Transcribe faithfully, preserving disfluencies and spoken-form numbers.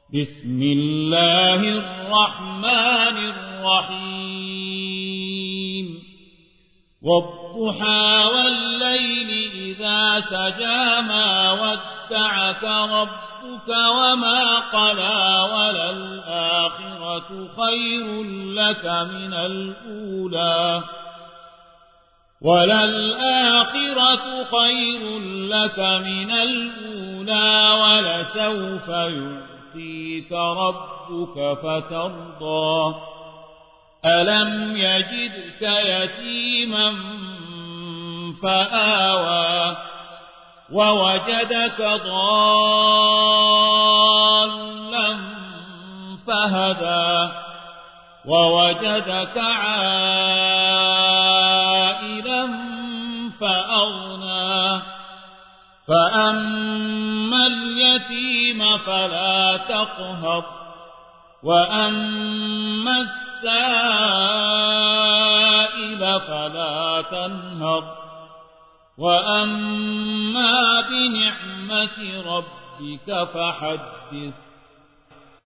بسم الله الرحمن الرحيم والضحى والليل إذا سجى ما ودعك ربك وما قلى وللآخرة خير لك من الأولى وللآخرة خير لك من الأولى ولسوف يعطيك ربك فترضى ألم يجدك يتيما فآوى ووجدك ضالا فهدى ووجدك عائلا فأغنى فأما اليتيم فلا تقهر وأما السائل فلا تنهر وأما بنعمة ربك فحدث